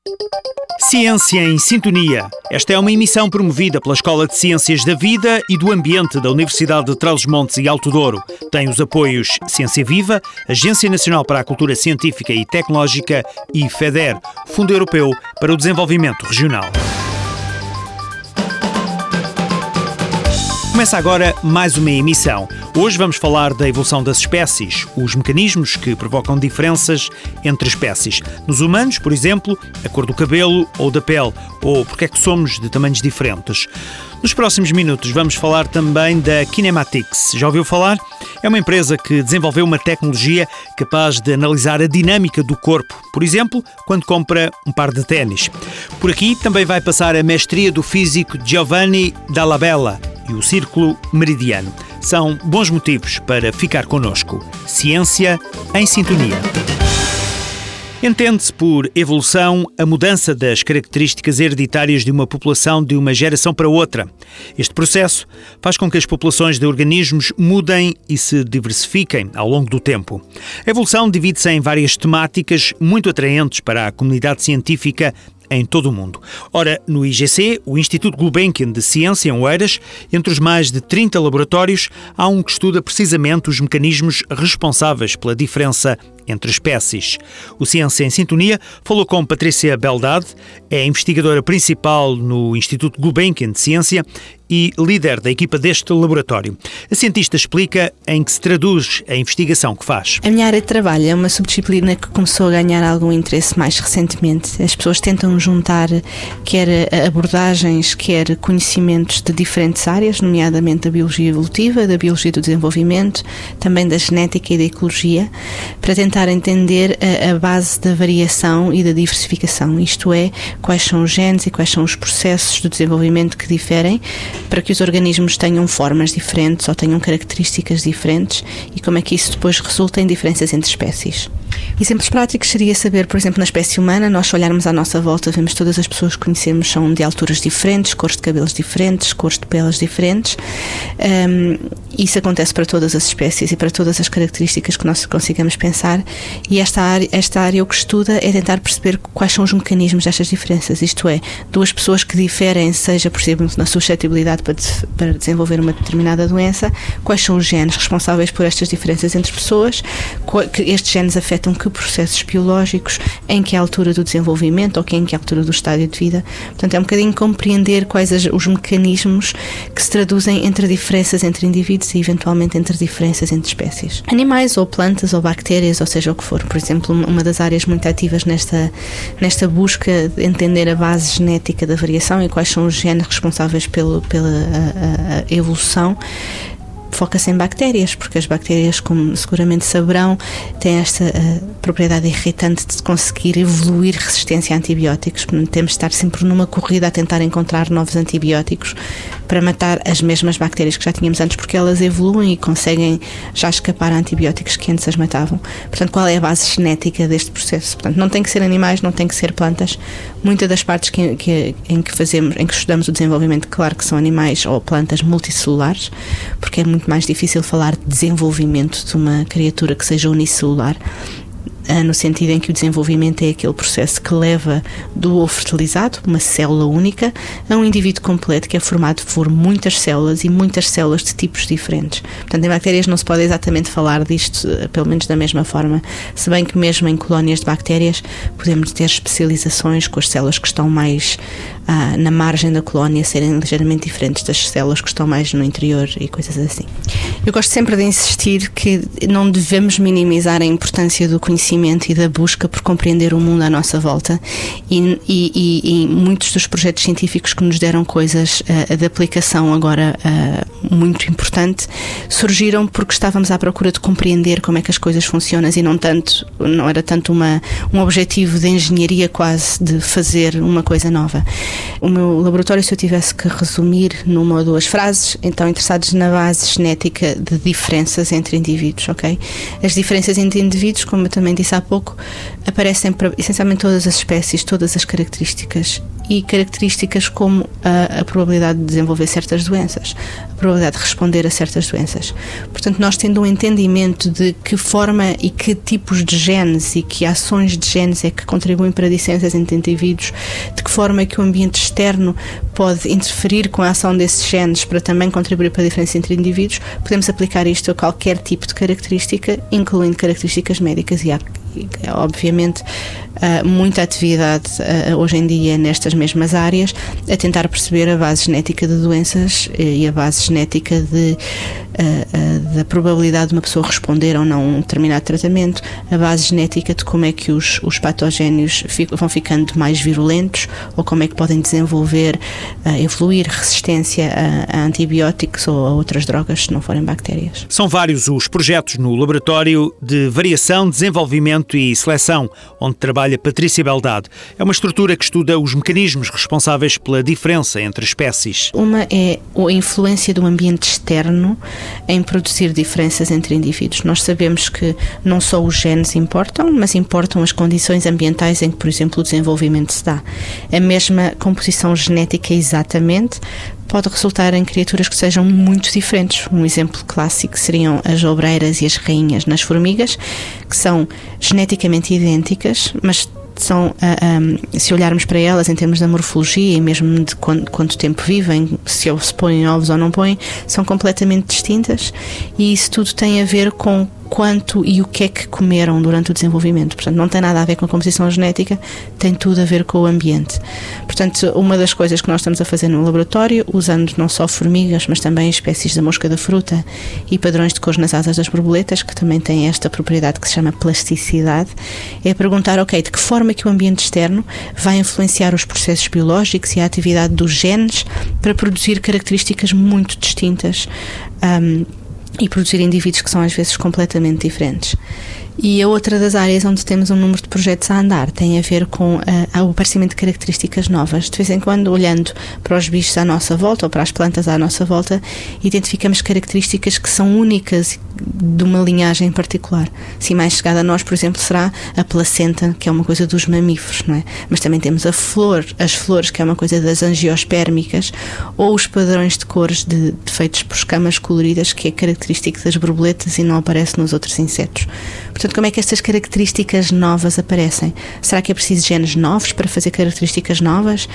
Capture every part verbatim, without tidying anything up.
Ciência em Sintonia. Esta é uma emissão promovida pela Escola de Ciências da Vida e do Ambiente da Universidade de Trás-os-Montes e Alto Douro. Tem os apoios Ciência Viva, Agência Nacional para a Cultura Científica e Tecnológica e FEDER, Fundo Europeu para o Desenvolvimento Regional. Começa agora mais uma emissão. Hoje vamos falar da evolução das espécies, os mecanismos que provocam diferenças entre espécies. Nos humanos, por exemplo, a cor do cabelo ou da pele, ou porque é que somos de tamanhos diferentes. Nos próximos minutos vamos falar também da Kinematics. Já ouviu falar? É uma empresa que desenvolveu uma tecnologia capaz de analisar a dinâmica do corpo, por exemplo, quando compra um par de ténis. Por aqui também vai passar a mestria do físico Giovanni Dalla Bella e o Círculo Meridiano. São bons motivos para ficar connosco. Ciência em Sintonia. Entende-se por evolução a mudança das características hereditárias de uma população de uma geração para outra. Este processo faz com que as populações de organismos mudem e se diversifiquem ao longo do tempo. A evolução divide-se em várias temáticas muito atraentes para a comunidade científica em todo o mundo. Ora, no I G C, o Instituto Gulbenkian de Ciência em Oeiras, entre os mais de trinta laboratórios, há um que estuda precisamente os mecanismos responsáveis pela diferença entre espécies. O Ciência em Sintonia falou com Patrícia Beldade, é investigadora principal no Instituto Gulbenkian de Ciência e líder da equipa deste laboratório. A cientista explica em que se traduz a investigação que faz. A minha área de trabalho é uma subdisciplina que começou a ganhar algum interesse mais recentemente. As pessoas tentam juntar quer abordagens, quer conhecimentos de diferentes áreas, nomeadamente da biologia evolutiva, da biologia do desenvolvimento, também da genética e da ecologia, para tentar entender a, a base da variação e da diversificação, isto é, quais são os genes e quais são os processos do desenvolvimento que diferem para que os organismos tenham formas diferentes ou tenham características diferentes e como é que isso depois resulta em diferenças entre espécies. Exemplos práticos seria saber, por exemplo, na espécie humana, nós se olharmos à nossa volta, vemos todas as pessoas que conhecemos são de alturas diferentes, cores de cabelos diferentes, cores de peles diferentes. Um, isso acontece para todas as espécies e para todas as características que nós consigamos pensar, e esta área, esta área o que estuda é tentar perceber quais são os mecanismos destas diferenças, isto é, duas pessoas que diferem, seja, por exemplo, na suscetibilidade para, de, para desenvolver uma determinada doença, quais são os genes responsáveis por estas diferenças entre pessoas, que estes genes afetam que processos biológicos, em que altura do desenvolvimento ou que em que altura do estádio de vida. Portanto, é um bocadinho compreender quais as, os mecanismos que se traduzem entre diferenças entre indivíduos e eventualmente entre diferenças entre espécies. Animais ou plantas ou bactérias, ou seja o que for. Por exemplo, uma das áreas muito ativas nesta, nesta busca de entender a base genética da variação e quais são os genes responsáveis pelo, pela a, a, a evolução, foca-se em bactérias, porque as bactérias, como seguramente saberão, têm esta uh, propriedade irritante de conseguir evoluir resistência a antibióticos. Temos de estar sempre numa corrida a tentar encontrar novos antibióticos para matar as mesmas bactérias que já tínhamos antes, porque elas evoluem e conseguem já escapar a antibióticos que antes as matavam. Portanto, qual é a base genética deste processo? Portanto, não tem que ser animais, não tem que ser plantas. Muitas das partes que, que, em que fazemos, em que estudamos o desenvolvimento, claro que são animais ou plantas multicelulares, porque é muito mais difícil falar de desenvolvimento de uma criatura que seja unicelular, no sentido em que o desenvolvimento é aquele processo que leva do ovo fertilizado, uma célula única, a um indivíduo completo que é formado por muitas células e muitas células de tipos diferentes. Portanto, em bactérias não se pode exatamente falar disto, pelo menos da mesma forma, se bem que mesmo em colónias de bactérias podemos ter especializações com as células que estão mais ah, na margem da colónia serem ligeiramente diferentes das células que estão mais no interior e coisas assim. Eu gosto sempre de insistir que não devemos minimizar a importância do conhecimento e da busca por compreender o mundo à nossa volta e, e, e, e muitos dos projetos científicos que nos deram coisas uh, de aplicação agora uh, muito importante surgiram porque estávamos à procura de compreender como é que as coisas funcionam e não tanto, não era tanto uma, um objetivo de engenharia quase de fazer uma coisa nova. O meu laboratório, se eu tivesse que resumir numa ou duas frases, então interessados na base genética de diferenças entre indivíduos, ok? As diferenças entre indivíduos, como eu também disse há pouco, aparecem para essencialmente todas as espécies, todas as características e características como a, a probabilidade de desenvolver certas doenças, a probabilidade de responder a certas doenças. Portanto, nós tendo um entendimento de que forma e que tipos de genes e que ações de genes é que contribuem para diferenças entre indivíduos, de que forma é que o ambiente externo pode interferir com a ação desses genes para também contribuir para a diferença entre indivíduos, podemos aplicar isto a qualquer tipo de característica, incluindo características médicas, e há, obviamente, muita atividade hoje em dia nestas mesmas áreas, a tentar perceber a base genética de doenças e a base genética de, da probabilidade de uma pessoa responder ou não a um determinado tratamento, a base genética de como é que os, os patogénios vão ficando mais virulentos ou como é que podem desenvolver, evoluir resistência a, a antibióticos ou a outras drogas se não forem bactérias. São vários os projetos no Laboratório de Variação, Desenvolvimento e Seleção, onde trabalha Patrícia Beldade. É uma estrutura que estuda os mecanismos responsáveis pela diferença entre espécies. Uma é a influência do ambiente externo em produzir diferenças entre indivíduos. Nós sabemos que não só os genes importam, mas importam as condições ambientais em que, por exemplo, o desenvolvimento se dá. A mesma composição genética exatamente pode resultar em criaturas que sejam muito diferentes. Um exemplo clássico seriam as obreiras e as rainhas nas formigas, que são geneticamente idênticas, mas são, uh, um, se olharmos para elas em termos da morfologia e mesmo de quanto, quanto tempo vivem, se, se põem ovos ou não põem, são completamente distintas, e isso tudo tem a ver com quanto e o que é que comeram durante o desenvolvimento. Portanto, não tem nada a ver com a composição genética, tem tudo a ver com o ambiente. Portanto, uma das coisas que nós estamos a fazer no laboratório, usando não só formigas, mas também espécies da mosca da fruta e padrões de cores nas asas das borboletas, que também têm esta propriedade que se chama plasticidade, é perguntar, ok, de que forma que o ambiente externo vai influenciar os processos biológicos e a atividade dos genes para produzir características muito distintas, um, e produzir indivíduos que são às vezes completamente diferentes. E a outra das áreas onde temos um número de projetos a andar tem a ver com uh, o aparecimento de características novas. De vez em quando, olhando para os bichos à nossa volta ou para as plantas à nossa volta, identificamos características que são únicas de uma linhagem em particular. Se mais chegada a nós, por exemplo, será a placenta, que é uma coisa dos mamíferos, não é? Mas também temos a flor, as flores, que é uma coisa das angiospérmicas, ou os padrões de cores de, de feitos por escamas coloridas, que é característico das borboletas e não aparece nos outros insetos. Portanto, como é que estas características novas aparecem? Será que é preciso genes novos para fazer características novas?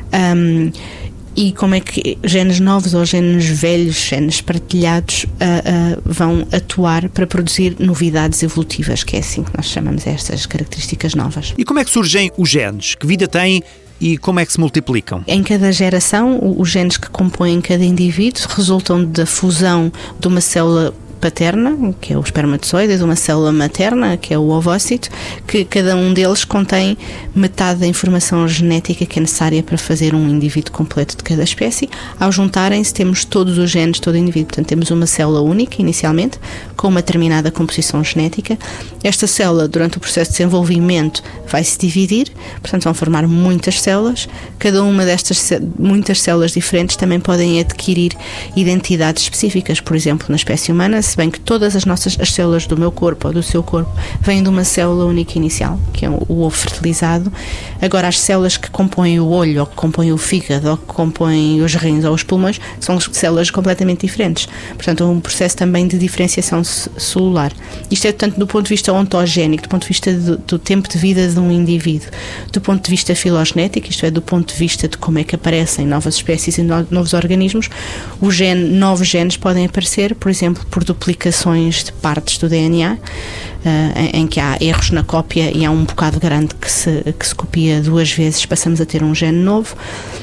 Um, e como é que genes novos ou genes velhos, genes partilhados, uh, uh, vão atuar para produzir novidades evolutivas, que é assim que nós chamamos estas características novas. E como é que surgem os genes? Que vida têm e como é que se multiplicam? Em cada geração, os genes que compõem cada indivíduo resultam da fusão de uma célula paterna, que é o espermatozoide, de uma célula materna, que é o ovócito, que cada um deles contém metade da informação genética que é necessária para fazer um indivíduo completo de cada espécie. Ao juntarem-se, temos todos os genes de todo o indivíduo. Portanto, temos uma célula única, inicialmente, com uma determinada composição genética. Esta célula, durante o processo de desenvolvimento, vai se dividir, portanto, vão formar muitas células. Cada uma destas, muitas células diferentes, também podem adquirir identidades específicas. Por exemplo, na espécie humana, se bem que todas as nossas as células do meu corpo ou do seu corpo vêm de uma célula única inicial, que é o ovo fertilizado. Agora, as células que compõem o olho, ou que compõem o fígado, ou que compõem os rins ou os pulmões, são células completamente diferentes. Portanto, é um processo também de diferenciação celular. Isto é tanto do ponto de vista ontogénico, do ponto de vista do, do tempo de vida de um indivíduo, do ponto de vista filogenético, isto é, do ponto de vista de como é que aparecem novas espécies e no, novos organismos. O gene, novos genes podem aparecer, por exemplo, por duplicações de partes do D N A, uh, em, em que há erros na cópia e há um bocado grande que se, que se copia duas vezes, passamos a ter um gene novo,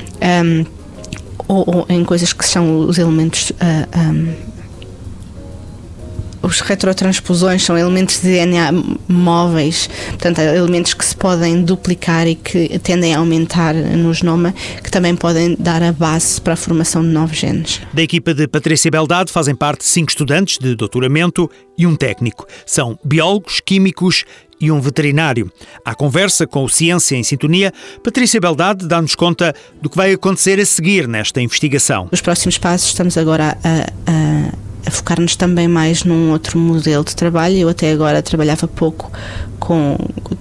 um, ou, ou em coisas que são os elementos... Uh, um, Os retrotransposões são elementos de D N A móveis, portanto, elementos que se podem duplicar e que tendem a aumentar no genoma, que também podem dar a base para a formação de novos genes. Da equipa de Patrícia Beldade fazem parte cinco estudantes de doutoramento e um técnico. São biólogos, químicos e um veterinário. À conversa com o Ciência em Sintonia, Patrícia Beldade dá-nos conta do que vai acontecer a seguir nesta investigação. Os próximos passos, estamos agora a... a a focar-nos também mais num outro modelo de trabalho. Eu até agora trabalhava pouco com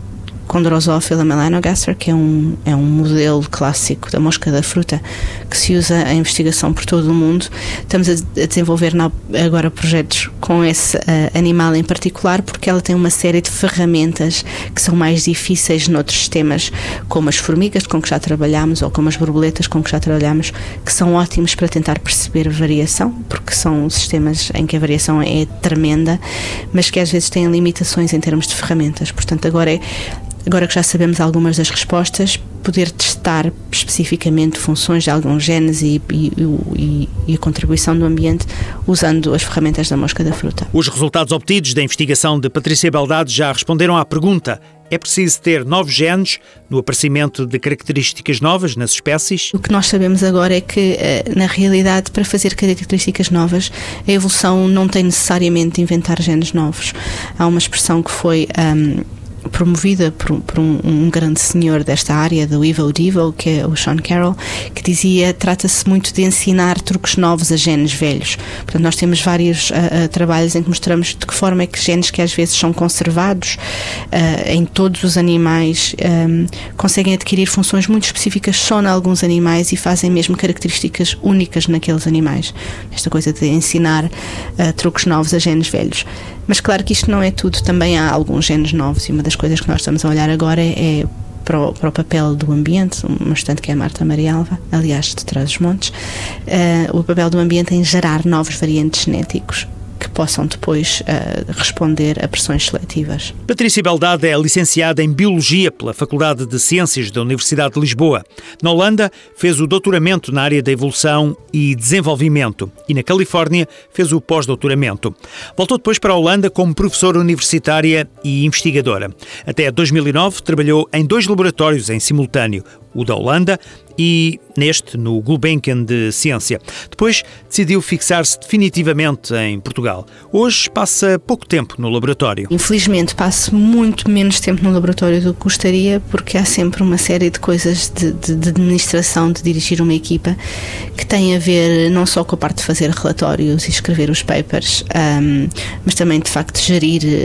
com Drosophila melanogaster, que é um, é um modelo clássico da mosca da fruta que se usa em investigação por todo o mundo. Estamos a, a desenvolver na, agora projetos com esse uh, animal em particular, porque ela tem uma série de ferramentas que são mais difíceis noutros sistemas, como as formigas com que já trabalhamos ou como as borboletas com que já trabalhamos, que são ótimos para tentar perceber variação, porque são sistemas em que a variação é tremenda, mas que às vezes têm limitações em termos de ferramentas. Portanto, agora é Agora que já sabemos algumas das respostas, poder testar especificamente funções de alguns genes e, e, e, e a contribuição do ambiente usando as ferramentas da mosca da fruta. Os resultados obtidos da investigação de Patrícia Beldade já responderam à pergunta: é preciso ter novos genes no aparecimento de características novas nas espécies? O que nós sabemos agora é que, na realidade, para fazer características novas, a evolução não tem necessariamente de inventar genes novos. Há uma expressão que foi Um, promovida por, por um, um grande senhor desta área, do Evo Devo, que é o Sean Carroll, que dizia: trata-se muito de ensinar truques novos a genes velhos. Portanto, nós temos vários uh, uh, trabalhos em que mostramos de que forma é que genes que às vezes são conservados uh, em todos os animais um, conseguem adquirir funções muito específicas só em alguns animais e fazem mesmo características únicas naqueles animais. Esta coisa de ensinar uh, truques novos a genes velhos. Mas claro que isto não é tudo, também há alguns genes novos, e uma das coisas que nós estamos a olhar agora é, é para, o, para o papel do ambiente, uma estudante que é a Marta Marialva, aliás, de Trás-os-Montes, uh, o papel do ambiente em gerar novos variantes genéticos que possam depois uh, responder a pressões seletivas. Patrícia Beldade é licenciada em Biologia pela Faculdade de Ciências da Universidade de Lisboa. Na Holanda fez o doutoramento na área da evolução e desenvolvimento e na Califórnia fez o pós-doutoramento. Voltou depois para a Holanda como professora universitária e investigadora. Até dois mil e nove trabalhou em dois laboratórios em simultâneo, o da Holanda e neste, no Gulbenkian de Ciência. Depois decidiu fixar-se definitivamente em Portugal. Hoje passa pouco tempo no laboratório. Infelizmente passo muito menos tempo no laboratório do que gostaria, porque há sempre uma série de coisas de, de, de administração, de dirigir uma equipa, que tem a ver não só com a parte de fazer relatórios e escrever os papers, um, mas também de facto gerir uh,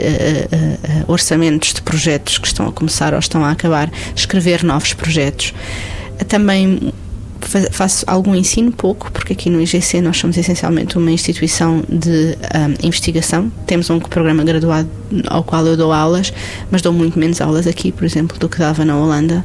uh, uh, orçamentos de projetos que estão a começar ou estão a acabar, escrever novos projetos. Também faço algum ensino, pouco, porque aqui no I G C nós somos essencialmente uma instituição de um, investigação. Temos um programa graduado ao qual eu dou aulas, mas dou muito menos aulas aqui, por exemplo, do que dava na Holanda.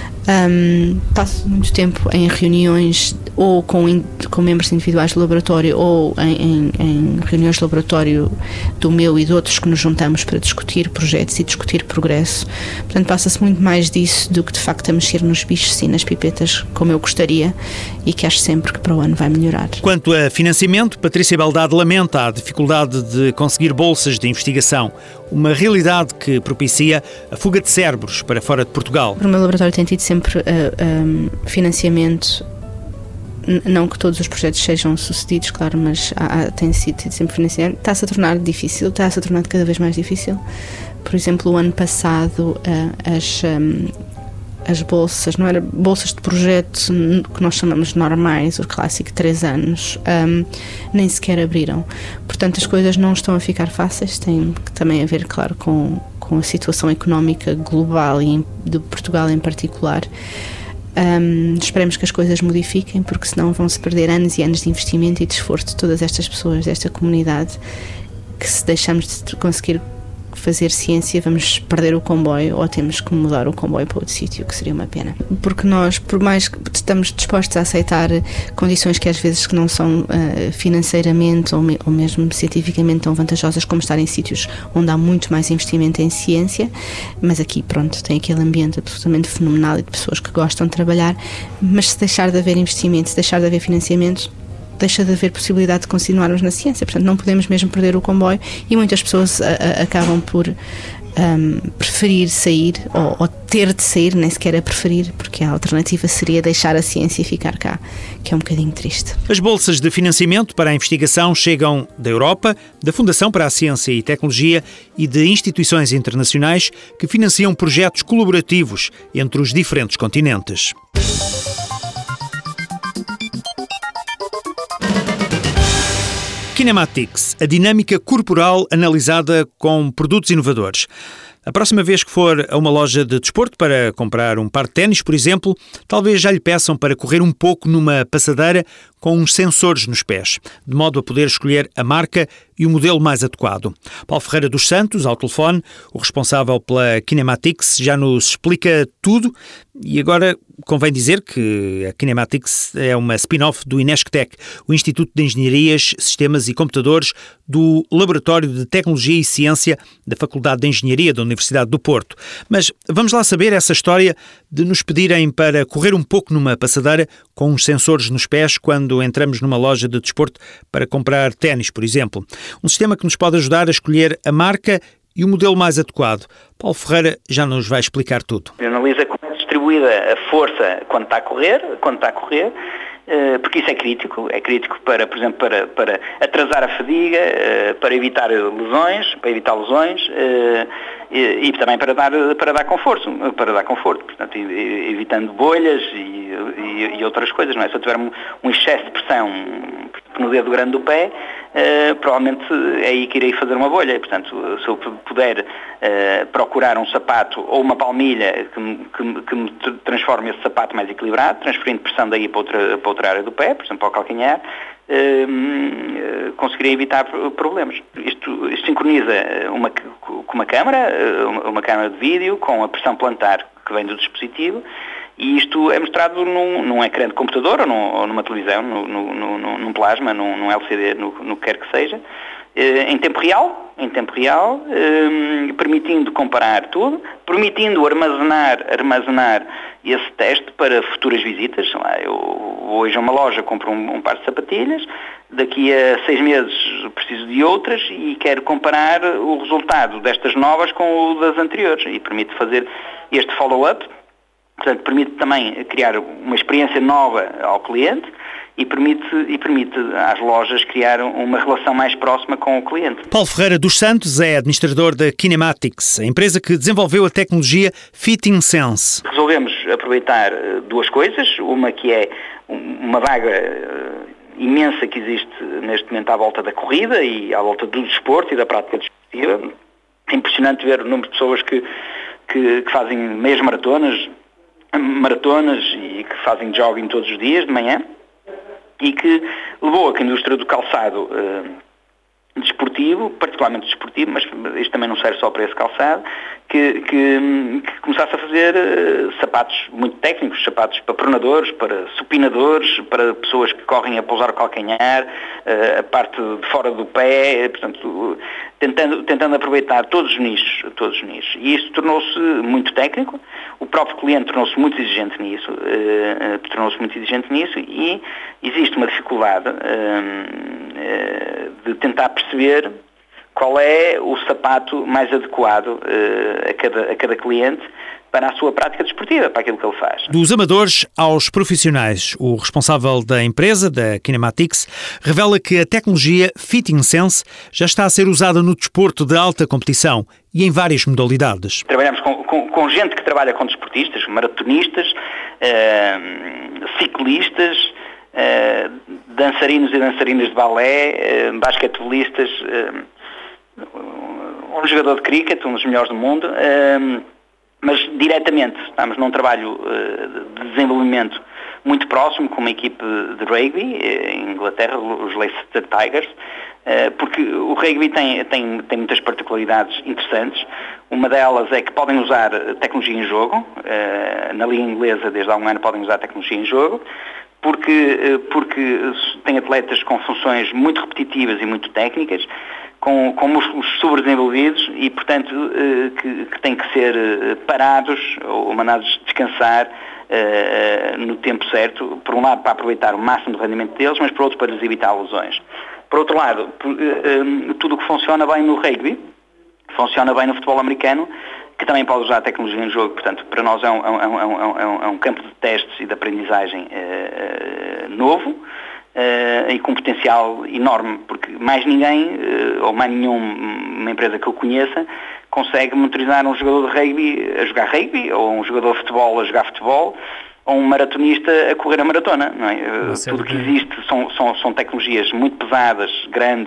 Um, passo muito tempo em reuniões ou com, com membros individuais do laboratório ou em, em, em reuniões de laboratório do meu e de outros que nos juntamos para discutir projetos e discutir progresso. Portanto, passa-se muito mais disso do que de facto a mexer nos bichos e nas pipetas como eu gostaria, e que acho sempre que para o ano vai melhorar. Quanto a financiamento, Patrícia Beldade lamenta a dificuldade de conseguir bolsas de investigação, uma realidade que propicia a fuga de cérebros para fora de Portugal. O meu laboratório tem tido sempre uh, um, financiamento, N- não que todos os projetos sejam sucedidos, claro, mas há, há, tem sido tido sempre financiamento. Está-se a tornar difícil, está-se a tornar cada vez mais difícil. Por exemplo, o ano passado uh, as... Um, as bolsas, não era bolsas de projeto que nós chamamos normais, o clássico três anos, um, nem sequer abriram. Portanto, as coisas não estão a ficar fáceis, tem também a ver, claro, com, com a situação económica global e de Portugal em particular. Um, esperemos que as coisas modifiquem, porque senão vão-se perder anos e anos de investimento e de esforço de todas estas pessoas, desta comunidade, que se deixamos de conseguir fazer ciência, vamos perder o comboio ou temos que mudar o comboio para outro sítio, que seria uma pena. Porque nós, por mais que estamos dispostos a aceitar condições que às vezes que não são uh, financeiramente ou, me, ou mesmo cientificamente tão vantajosas como estar em sítios onde há muito mais investimento em ciência, mas aqui, pronto, tem aquele ambiente absolutamente fenomenal e de pessoas que gostam de trabalhar, mas se deixar de haver investimento, se deixar de haver financiamento, deixa de haver possibilidade de continuarmos na ciência. Portanto, não podemos mesmo perder o comboio, e muitas pessoas a, a, acabam por um, preferir sair ou, ou ter de sair, nem sequer a preferir, porque a alternativa seria deixar a ciência e ficar cá, que é um bocadinho triste. As bolsas de financiamento para a investigação chegam da Europa, da Fundação para a Ciência e Tecnologia e de instituições internacionais que financiam projetos colaborativos entre os diferentes continentes. Kinematics, a dinâmica corporal analisada com produtos inovadores. A próxima vez que for a uma loja de desporto para comprar um par de ténis, por exemplo, talvez já lhe peçam para correr um pouco numa passadeira com uns sensores nos pés, de modo a poder escolher a marca e o modelo mais adequado. Paulo Ferreira dos Santos, ao telefone, o responsável pela Kinematics, já nos explica tudo e agora convém dizer que a Kinematics é uma spin-off do INESCTEC, o Instituto de Engenharias, Sistemas e Computadores do Laboratório de Tecnologia e Ciência da Faculdade de Engenharia da Universidade do Porto. Mas vamos lá saber essa história de nos pedirem para correr um pouco numa passadeira com uns sensores nos pés quando entramos numa loja de desporto para comprar ténis, por exemplo. Um sistema que nos pode ajudar a escolher a marca e o modelo mais adequado. Paulo Ferreira já nos vai explicar tudo. Analisa como é distribuída a força quando está a correr, quando está a correr, porque isso é crítico, é crítico para, por exemplo, para, para atrasar a fadiga, para evitar lesões, para evitar lesões e, e também para dar, para dar conforto, para dar conforto, portanto, evitando bolhas e, e, e outras coisas, não é? Se eu tiver um, um excesso de pressão no dedo grande do pé, Uh, provavelmente é aí que irei fazer uma bolha. E, portanto, se eu puder uh, procurar um sapato ou uma palmilha que me, que, me, que me transforme esse sapato mais equilibrado, transferindo pressão daí para outra, para outra área do pé, por exemplo, para o calcanhar, uh, uh, conseguirei evitar problemas. Isto, isto sincroniza uma, com uma câmara, uma câmara de vídeo, com a pressão plantar que vem do dispositivo, e isto é mostrado num, num ecrã de computador ou, num, ou numa televisão, no, no, no, num plasma, num, num L C D, no, no que quer que seja, eh, em tempo real, em tempo real, eh, permitindo comparar tudo, permitindo armazenar, armazenar esse teste para futuras visitas. Lá, eu vou hoje a uma loja, compro um, um par de sapatilhas, daqui a seis meses preciso de outras e quero comparar o resultado destas novas com o das anteriores, e permite fazer este follow-up. Portanto, permite também criar uma experiência nova ao cliente e permite, e permite às lojas criar uma relação mais próxima com o cliente. Paulo Ferreira dos Santos é administrador da Kinematics, a empresa que desenvolveu a tecnologia Fitting Sense. Resolvemos aproveitar duas coisas, uma que é uma vaga imensa que existe neste momento à volta da corrida e à volta do desporto e da prática desportiva. É impressionante ver o número de pessoas que, que, que fazem meias maratonas, maratonas e que fazem jogging todos os dias de manhã, e que levou a que a indústria do calçado uh, desportivo, particularmente desportivo, mas isto também não serve só para esse calçado, que, que, que começasse a fazer uh, sapatos muito técnicos, sapatos para pronadores, para supinadores, para pessoas que correm a pousar o calcanhar, uh, a parte de fora do pé, portanto, tentando, tentando aproveitar todos os nichos, todos os nichos. E isso tornou-se muito técnico, o próprio cliente tornou-se muito exigente nisso, uh, uh, tornou-se muito exigente nisso, e existe uma dificuldade uh, uh, de tentar perceber qual é o sapato mais adequado uh, a, cada, a cada cliente para a sua prática desportiva, para aquilo que ele faz. Dos amadores aos profissionais, o responsável da empresa, da Kinematics, revela que a tecnologia Fitting Sense já está a ser usada no desporto de alta competição e em várias modalidades. Trabalhamos com, com, com gente que trabalha com desportistas, maratonistas, uh, ciclistas, uh, dançarinos e dançarinas de balé, uh, basquetebolistas, uh, um jogador de cricket, um dos melhores do mundo, mas diretamente estamos num trabalho de desenvolvimento muito próximo com uma equipe de rugby em Inglaterra, os Leicester Tigers, porque o rugby tem, tem, tem muitas particularidades interessantes. Uma delas é que podem usar tecnologia em jogo, na liga inglesa desde há um ano podem usar tecnologia em jogo, porque, porque tem atletas com funções muito repetitivas e muito técnicas, com, com músculos sobredesenvolvidos e, portanto, eh, que, que têm que ser eh, parados ou mandados descansar eh, no tempo certo, por um lado para aproveitar o máximo do rendimento deles, mas por outro para lhes evitar lesões. Por outro lado, por, eh, tudo o que funciona bem no rugby, funciona bem no futebol americano, que também pode usar a tecnologia em jogo. Portanto, para nós é um, é um, é um, é um, é um campo de testes e de aprendizagem eh, novo, Uh, e com potencial enorme, porque mais ninguém, uh, ou mais nenhuma empresa que eu conheça, consegue monitorizar um jogador de rugby a jogar rugby, ou um jogador de futebol a jogar futebol, ou um maratonista a correr a maratona. Não é? Uh, tudo o que existe são, são, são tecnologias muito pesadas, grandes,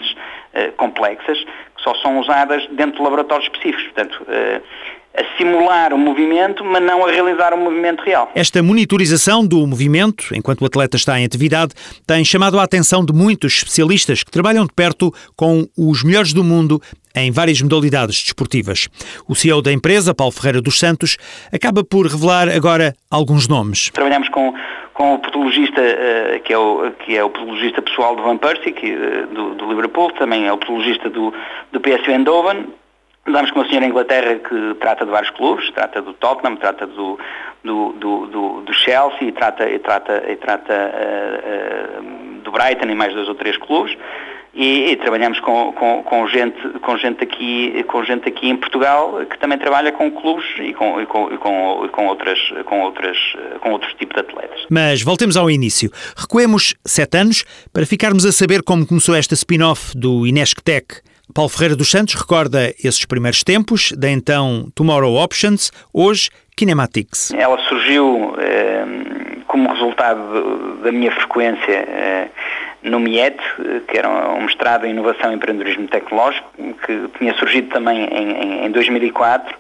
uh, complexas que só são usadas dentro de laboratórios específicos. Portanto, uh, a simular o movimento, mas não a realizar o movimento real. Esta monitorização do movimento, enquanto o atleta está em atividade, tem chamado a atenção de muitos especialistas que trabalham de perto com os melhores do mundo em várias modalidades desportivas. O C E O da empresa, Paulo Ferreira dos Santos, acaba por revelar agora alguns nomes. Trabalhamos com, com o podologista, uh, que, é o, que é o podologista pessoal do Van Persie, que, uh, do, do Liverpool, também é o podologista do, do P S V Eindhoven. Andamos com uma senhora em Inglaterra que trata de vários clubes, trata do Tottenham, trata do, do, do, do, do Chelsea, e trata, e trata, e trata uh, uh, do Brighton e mais dois ou três clubes. E, e trabalhamos com, com, com, gente, com, gente aqui, com gente aqui em Portugal que também trabalha com clubes e com, e com, e com, e com, outras, com, outras, com outros tipos de atletas. Mas voltemos ao início. Recuemos sete anos para ficarmos a saber como começou esta spin-off do Inesctec. Paulo Ferreira dos Santos recorda esses primeiros tempos, da então Tomorrow Options, hoje Kinematics. Ela surgiu eh, como resultado da minha frequência eh, no M I E T, que era um mestrado em Inovação e Empreendedorismo Tecnológico, que tinha surgido também em, em, em dois mil e quatro.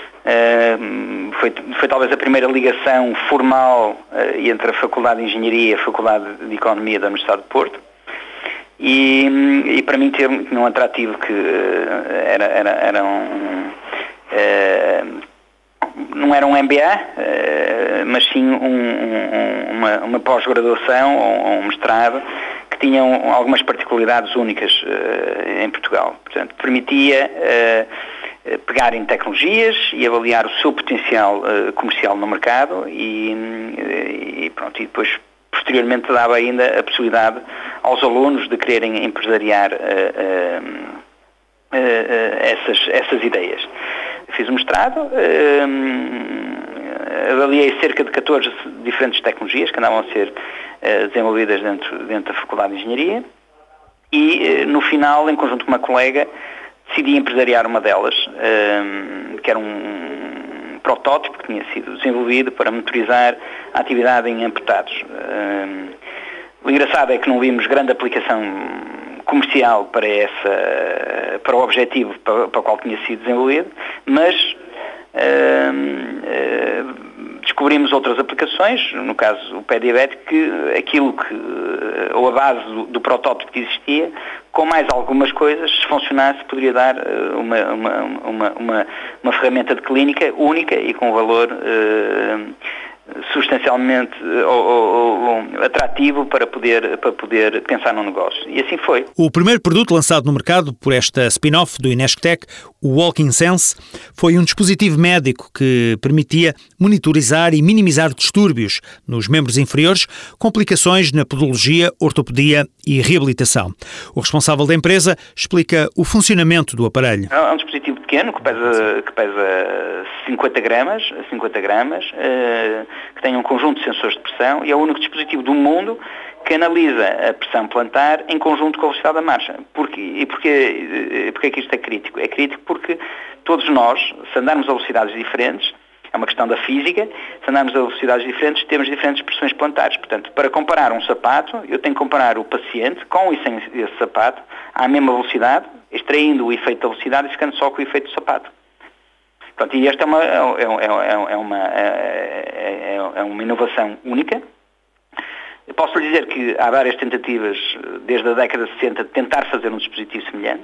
Uh, foi, foi talvez a primeira ligação formal uh, entre a Faculdade de Engenharia e a Faculdade de Economia da Universidade de Porto. E, e para mim tinha um atrativo que uh, era, era, era um... Uh, não era um M B A, uh, mas sim um, um, uma, uma pós-graduação ou um mestrado que tinham algumas particularidades únicas uh, em Portugal. Portanto, permitia uh, pegar em tecnologias e avaliar o seu potencial uh, comercial no mercado e, e, pronto, e depois posteriormente dava ainda a possibilidade aos alunos de quererem empresariar uh, uh, uh, uh, essas, essas ideias. Fiz um mestrado, uh, avaliei cerca de catorze diferentes tecnologias que andavam a ser uh, desenvolvidas dentro, dentro da Faculdade de Engenharia e, uh, no final, em conjunto com uma colega, decidi empresariar uma delas, uh, que era um protótipo que tinha sido desenvolvido para monitorizar a atividade em amputados. Uh, o engraçado é que não vimos grande aplicação comercial para, essa, para o objetivo para, para o qual tinha sido desenvolvido, mas uh, uh, descobrimos outras aplicações, no caso o pé diabético, que aquilo que, ou a base do, do protótipo que existia, com mais algumas coisas, se funcionasse, poderia dar uma, uma, uma, uma, uma ferramenta de clínica única e com valor uh, substancialmente ou, ou, ou, atrativo para poder, para poder pensar no negócio. E assim foi. O primeiro produto lançado no mercado por esta spin-off do Inesctec, o Walking Sense, foi um dispositivo médico que permitia monitorizar e minimizar distúrbios nos membros inferiores, complicações na podologia, ortopedia e reabilitação. O responsável da empresa explica o funcionamento do aparelho. É um dispositivo pequeno que pesa, que pesa cinquenta gramas, cinquenta gramas, que tem um conjunto de sensores de pressão e é o único dispositivo do mundo que analisa a pressão plantar em conjunto com a velocidade da marcha. Porquê? E porquê, porquê é que isto é crítico? É crítico porque todos nós, se andarmos a velocidades diferentes, é uma questão da física, se andarmos a velocidades diferentes, temos diferentes pressões plantares. Portanto, para comparar um sapato, eu tenho que comparar o paciente com e sem esse sapato à mesma velocidade, extraindo o efeito da velocidade e ficando só com o efeito do sapato. Pronto, e esta é uma, é, é, é, uma, é, é uma inovação única. Eu posso lhe dizer que há várias tentativas, desde a década de sessenta, de tentar fazer um dispositivo semelhante.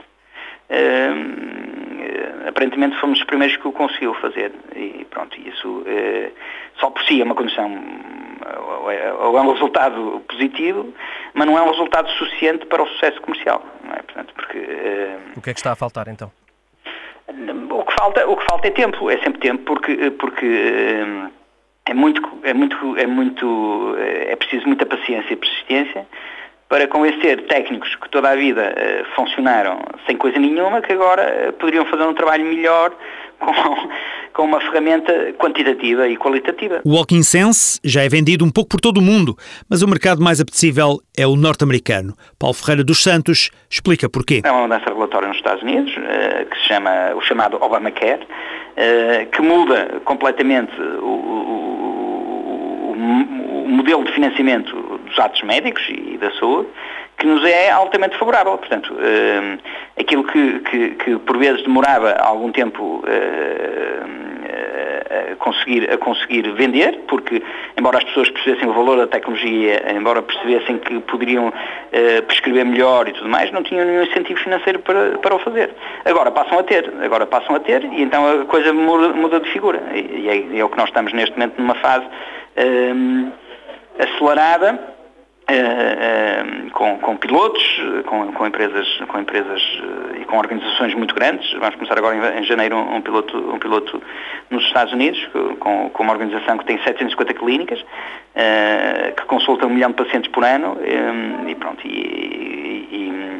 Uh, aparentemente fomos os primeiros que o conseguiu fazer. E pronto, isso uh, só por si é uma condição, ou é, ou é um resultado positivo, mas não é um resultado suficiente para o sucesso comercial. Não é? Portanto, porque, uh, o que é que está a faltar então? O que falta, o que falta é tempo, é sempre tempo, porque, porque é muito, é muito, é muito, é preciso muita paciência e persistência para convencer técnicos que toda a vida uh, funcionaram sem coisa nenhuma, que agora uh, poderiam fazer um trabalho melhor com, com uma ferramenta quantitativa e qualitativa. O Walking Sense já é vendido um pouco por todo o mundo, mas o mercado mais apetecível é o norte-americano. Paulo Ferreira dos Santos explica porquê. É uma mudança regulatória nos Estados Unidos, uh, que se chama o chamado Obamacare, uh, que muda completamente o, o, o, o modelo de financiamento dos atos médicos e da saúde, que nos é altamente favorável. Portanto, uh, aquilo que, que, que por vezes demorava algum tempo uh, a conseguir, a conseguir vender, porque embora as pessoas percebessem o valor da tecnologia, embora percebessem que poderiam uh, prescrever melhor e tudo mais, não tinham nenhum incentivo financeiro para, para o fazer. Agora passam a ter, agora passam a ter e então a coisa muda, muda de figura. E é, é o que nós estamos neste momento numa fase uh, acelerada, Uh, uh, com, com pilotos, com, com empresas, com empresas uh, e com organizações muito grandes. Vamos começar agora em, em janeiro um, um, piloto, um piloto nos Estados Unidos, com, com uma organização que tem setecentas e cinquenta clínicas, uh, que consulta um milhão de pacientes por ano, um, e pronto, e, e,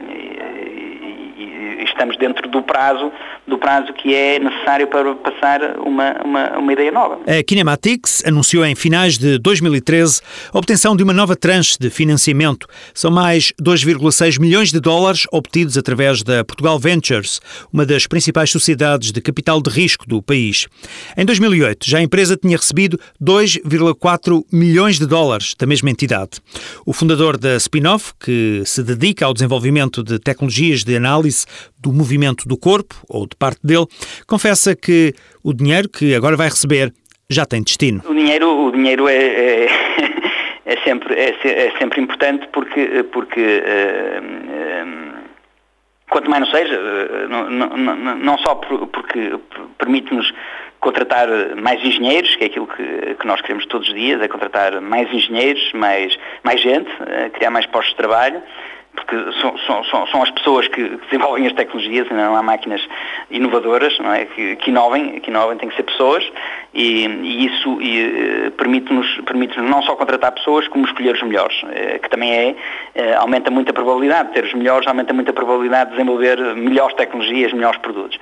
e, e, e estamos dentro do prazo, do prazo que é necessário para passar uma, uma, uma ideia nova. A Kinematics anunciou em finais de dois mil e treze a obtenção de uma nova tranche de financiamento. São mais dois vírgula seis milhões de dólares obtidos através da Portugal Ventures, uma das principais sociedades de capital de risco do país. Em dois mil e oito, já a empresa tinha recebido dois vírgula quatro milhões de dólares da mesma entidade. O fundador da Spinoff, que se dedica ao desenvolvimento de tecnologias de análise do movimento do corpo, ou de parte dele, confessa que o dinheiro que agora vai receber já tem destino. O dinheiro, o dinheiro é, é, é, sempre, é, é sempre importante porque, porque uh, uh, quanto mais não seja, uh, não, não, não só porque permite-nos contratar mais engenheiros, que é aquilo que, que nós queremos todos os dias, é contratar mais engenheiros, mais, mais gente, uh, criar mais postos de trabalho, porque são, são, são as pessoas que desenvolvem as tecnologias, não há máquinas inovadoras, não é? que, que inovem, que inovem, tem que ser pessoas, e, e isso e, permite-nos, permite-nos não só contratar pessoas, como escolher os melhores, que também é, aumenta muito a probabilidade de ter os melhores, aumenta muito a probabilidade de desenvolver melhores tecnologias, melhores produtos.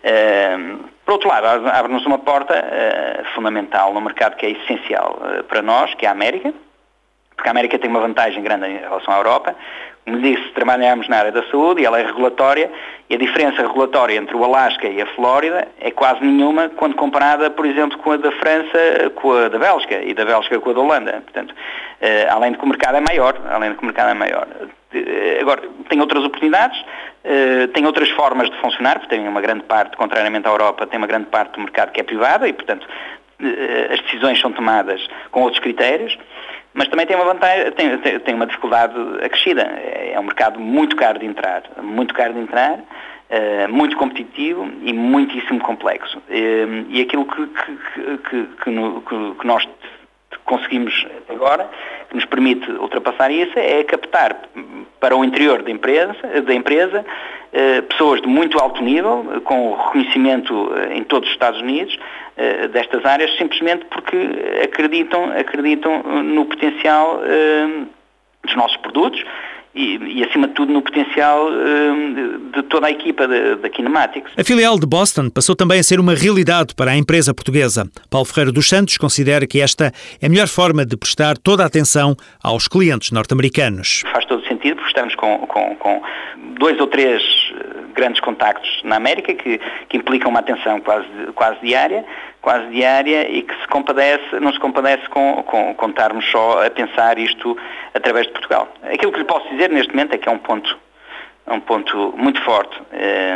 Por outro lado, abre-nos uma porta fundamental no mercado que é essencial para nós, que é a América, porque a América tem uma vantagem grande em relação à Europa. Como disse, trabalhamos na área da saúde e ela é regulatória, e a diferença regulatória entre o Alasca e a Flórida é quase nenhuma quando comparada, por exemplo, com a da França, com a da Bélgica e da Bélgica com a da Holanda. Portanto, eh, além de que o mercado é maior, além de que o mercado é maior. Eh, agora, tem outras oportunidades, eh, tem outras formas de funcionar, porque tem uma grande parte, contrariamente à Europa, tem uma grande parte do mercado que é privada e, portanto, eh, as decisões são tomadas com outros critérios. Mas também tem uma vantagem, tem, tem, tem uma dificuldade acrescida. É um mercado muito caro de entrar, muito caro de entrar, uh, muito competitivo e muitíssimo complexo. Uh, e aquilo que, que, que, que, no, que, que nós conseguimos agora, que nos permite ultrapassar isso, é captar para o interior da empresa, da empresa uh, pessoas de muito alto nível, com reconhecimento em todos os Estados Unidos, destas áreas, simplesmente porque acreditam, acreditam no potencial uh, dos nossos produtos e, e, acima de tudo, no potencial uh, de toda a equipa da Kinematics. A filial de Boston passou também a ser uma realidade para a empresa portuguesa. Paulo Ferreira dos Santos considera que esta é a melhor forma de prestar toda a atenção aos clientes norte-americanos. Faz todo sentido, porque estamos com, com, com dois ou três grandes contactos na América que, que implicam uma atenção quase, quase diária, quase diária e que se compadece, não se compadece com, com, com estarmos só a pensar isto através de Portugal. Aquilo que lhe posso dizer neste momento é que é um ponto, é um ponto muito forte, é,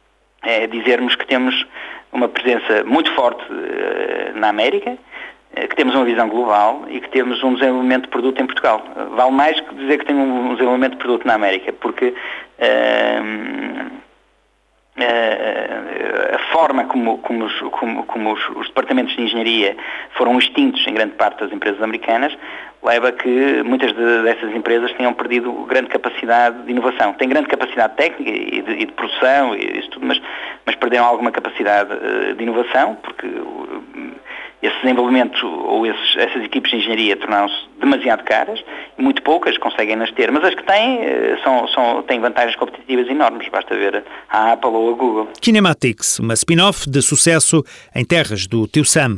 é dizermos que temos uma presença muito forte na América, que temos uma visão global e que temos um desenvolvimento de produto em Portugal. Vale mais que dizer que tem um desenvolvimento de produto na América, porque uh, uh, a forma como, como, os, como, como os, os departamentos de engenharia foram extintos em grande parte das empresas americanas leva a que muitas de, dessas empresas tenham perdido grande capacidade de inovação. Têm grande capacidade técnica e de, e de produção e isso tudo, mas, mas perderam alguma capacidade uh, de inovação, porque uh, esse desenvolvimento ou esses, essas equipes de engenharia tornaram-se demasiado caras e muito poucas conseguem-nas ter, mas as que têm são, são, têm vantagens competitivas enormes, basta ver a Apple ou a Google. Kinematics, uma spin-off de sucesso em terras do tio Sam.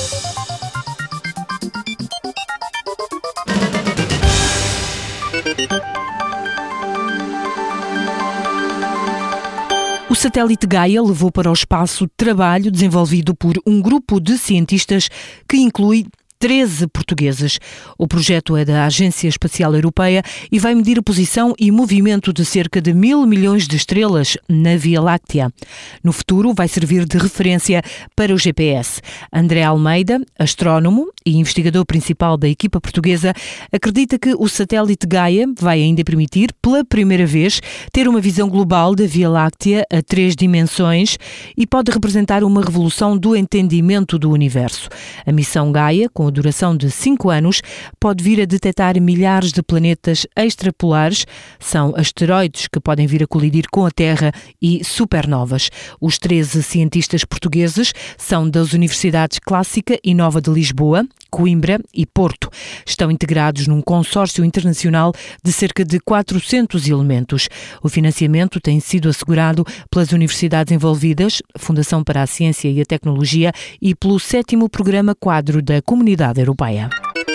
O satélite Gaia levou para o espaço trabalho desenvolvido por um grupo de cientistas que inclui treze portugueses. O projeto é da Agência Espacial Europeia e vai medir a posição e movimento de cerca de mil milhões de estrelas na Via Láctea. No futuro, vai servir de referência para o G P S. André Almeida, astrónomo e investigador principal da equipa portuguesa, acredita que o satélite Gaia vai ainda permitir, pela primeira vez, ter uma visão global da Via Láctea a três dimensões e pode representar uma revolução do entendimento do universo. A missão Gaia, com a duração de cinco anos, pode vir a detectar milhares de planetas extrapolares. São asteroides que podem vir a colidir com a Terra e supernovas. Os treze cientistas portugueses são das Universidades Clássica e Nova de Lisboa, Coimbra e Porto. Estão integrados num consórcio internacional de cerca de quatrocentos elementos. O financiamento tem sido assegurado pelas universidades envolvidas, Fundação para a Ciência e a Tecnologia e pelo sétimo Programa Quadro da Comunidade Europeia.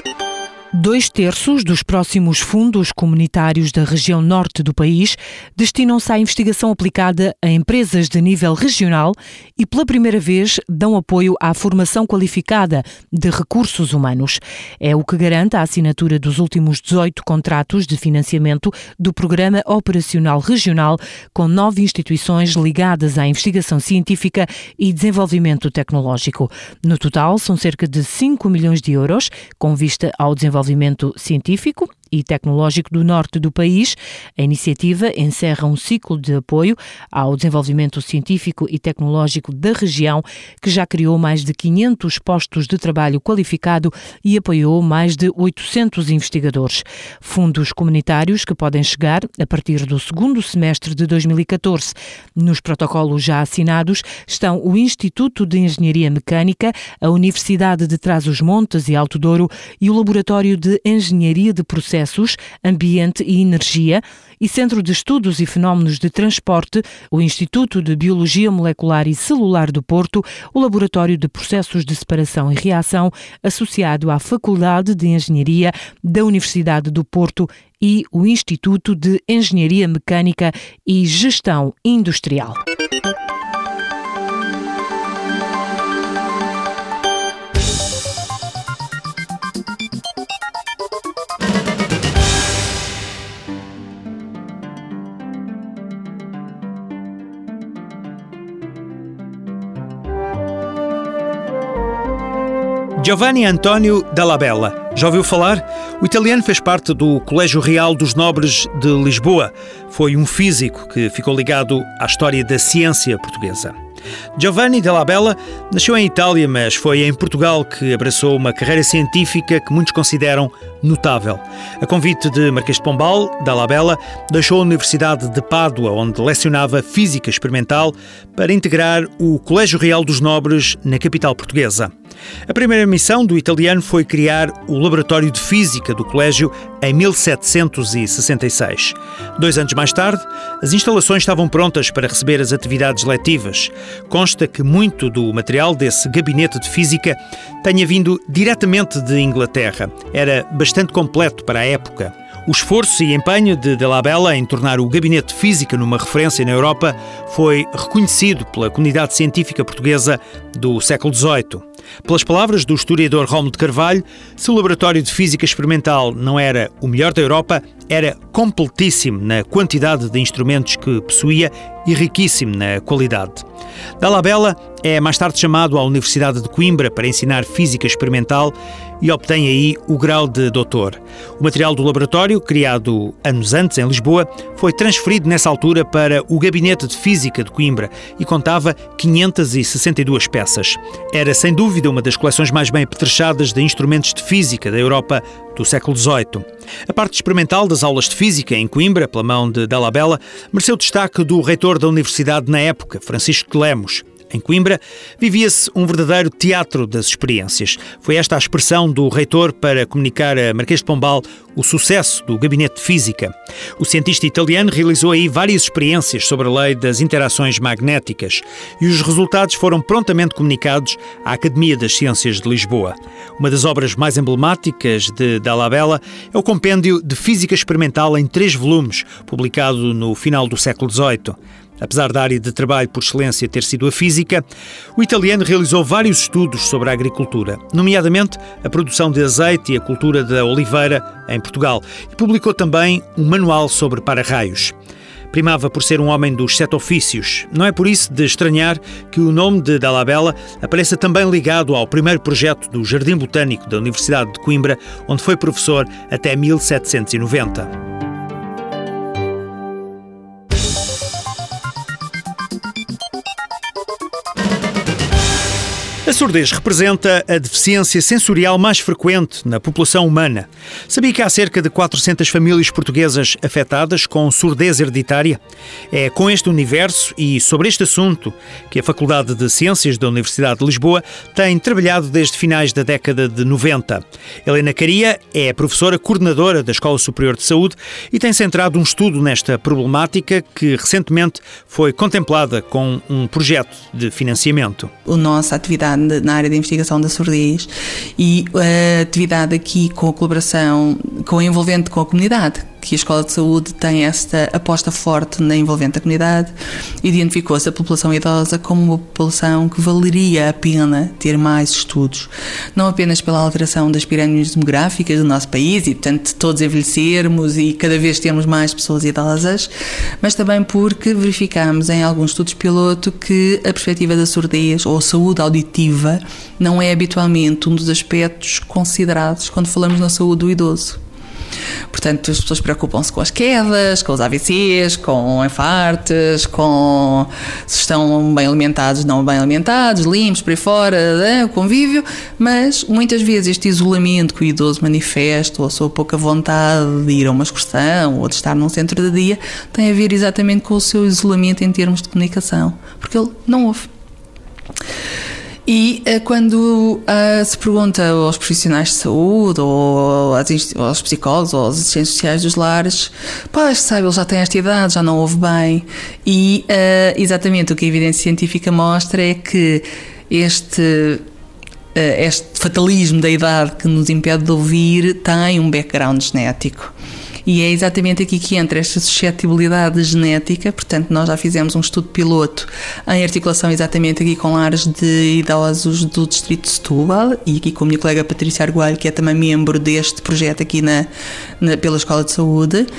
Dois terços dos próximos fundos comunitários da região norte do país destinam-se à investigação aplicada a empresas de nível regional e, pela primeira vez, dão apoio à formação qualificada de recursos humanos. É o que garante a assinatura dos últimos dezoito contratos de financiamento do Programa Operacional Regional com nove instituições ligadas à investigação científica e desenvolvimento tecnológico. No total, são cerca de cinco milhões de euros, com vista ao desenvolvimento científico e tecnológico do norte do país. A iniciativa encerra um ciclo de apoio ao desenvolvimento científico e tecnológico da região, que já criou mais de quinhentos postos de trabalho qualificado e apoiou mais de oitocentos investigadores. Fundos comunitários que podem chegar a partir do segundo semestre de dois mil e catorze. Nos protocolos já assinados estão o Instituto de Engenharia Mecânica, a Universidade de Trás-os-Montes e Alto Douro e o Laboratório de Engenharia de Processos, Ambiente e Energia e Centro de Estudos e Fenómenos de Transporte, o Instituto de Biologia Molecular e Celular do Porto, o Laboratório de Processos de Separação e Reação, associado à Faculdade de Engenharia da Universidade do Porto e o Instituto de Engenharia Mecânica e Gestão Industrial. Giovanni Antonio Dalla Bella. Já ouviu falar? O italiano fez parte do Colégio Real dos Nobres de Lisboa. Foi um físico que ficou ligado à história da ciência portuguesa. Giovanni Dalla Bella nasceu em Itália, mas foi em Portugal que abraçou uma carreira científica que muitos consideram notável. A convite de Marquês de Pombal, Dalla Bella deixou a Universidade de Pádua, onde lecionava Física Experimental, para integrar o Colégio Real dos Nobres na capital portuguesa. A primeira missão do italiano foi criar o Laboratório de Física do Colégio em mil setecentos e sessenta e seis. Dois anos mais tarde, as instalações estavam prontas para receber as atividades letivas. Consta que muito do material desse gabinete de física tenha vindo diretamente de Inglaterra. Era bastante completo para a época. O esforço e empenho de Dalla Bella em tornar o gabinete de física numa referência na Europa foi reconhecido pela comunidade científica portuguesa do século dezoito. Pelas palavras do historiador Rómulo de Carvalho, se o laboratório de física experimental não era o melhor da Europa, era completíssimo na quantidade de instrumentos que possuía e riquíssimo na qualidade. Dalla Bella é mais tarde chamado à Universidade de Coimbra para ensinar física experimental e obtém aí o grau de doutor. O material do laboratório, criado anos antes em Lisboa, foi transferido nessa altura para o Gabinete de Física de Coimbra e contava quinhentas e sessenta e duas peças. Era, sem dúvida, uma das coleções mais bem apetrechadas de instrumentos de física da Europa do século dezoito. A parte experimental das aulas de física em Coimbra, pela mão de Dalla Bella, mereceu destaque do reitor da universidade na época, Francisco de Lemos. Em Coimbra, vivia-se um verdadeiro teatro das experiências. Foi esta a expressão do reitor para comunicar a Marquês de Pombal o sucesso do Gabinete de Física. O cientista italiano realizou aí várias experiências sobre a lei das interações magnéticas e os resultados foram prontamente comunicados à Academia das Ciências de Lisboa. Uma das obras mais emblemáticas de Dalla Bella é o Compêndio de Física Experimental em três volumes, publicado no final do século dezoito. Apesar da área de trabalho por excelência ter sido a física, o italiano realizou vários estudos sobre a agricultura, nomeadamente a produção de azeite e a cultura da oliveira em Portugal, e publicou também um manual sobre para-raios. Primava por ser um homem dos sete ofícios. Não é por isso de estranhar que o nome de Dalla Bella apareça também ligado ao primeiro projeto do Jardim Botânico da Universidade de Coimbra, onde foi professor até mil setecentos e noventa. A surdez representa a deficiência sensorial mais frequente na população humana. Sabia que há cerca de quatrocentas famílias portuguesas afetadas com surdez hereditária? É com este universo e sobre este assunto que a Faculdade de Ciências da Universidade de Lisboa tem trabalhado desde finais da década de noventa. Helena Caria é professora coordenadora da Escola Superior de Saúde e tem centrado um estudo nesta problemática que recentemente foi contemplada com um projeto de financiamento. A nossa atividade na área de investigação da surdez e a atividade aqui com a colaboração, com a envolvente com a comunidade, que a Escola de Saúde tem esta aposta forte na envolvente da comunidade, identificou-se a população idosa como uma população que valeria a pena ter mais estudos, não apenas pela alteração das pirâmides demográficas do nosso país e, portanto, todos envelhecermos e cada vez termos mais pessoas idosas, mas também porque verificamos em alguns estudos piloto que a perspectiva da surdez ou saúde auditiva não é habitualmente um dos aspectos considerados quando falamos na saúde do idoso. Portanto, as pessoas preocupam-se com as quedas, com os A V Cs, com infartos, com se estão bem alimentados, não bem alimentados, limpos, por aí fora, o convívio, mas muitas vezes este isolamento que o idoso manifesta, ou a sua pouca vontade de ir a uma excursão ou de estar num centro de dia, tem a ver exatamente com o seu isolamento em termos de comunicação, porque ele não ouve. E quando uh, se pergunta aos profissionais de saúde ou aos psicólogos ou aos assistentes sociais dos lares, pá, sabe, ele já tem esta idade, já não ouve bem, e uh, exatamente o que a evidência científica mostra é que este, uh, este fatalismo da idade que nos impede de ouvir tem um background genético. E é exatamente aqui que entra esta suscetibilidade genética. Portanto, nós já fizemos um estudo piloto em articulação exatamente aqui com lares de idosos do distrito de Setúbal e aqui com a minha colega Patrícia Arguelho, que é também membro deste projeto aqui na, na, pela Escola de Saúde. Uh,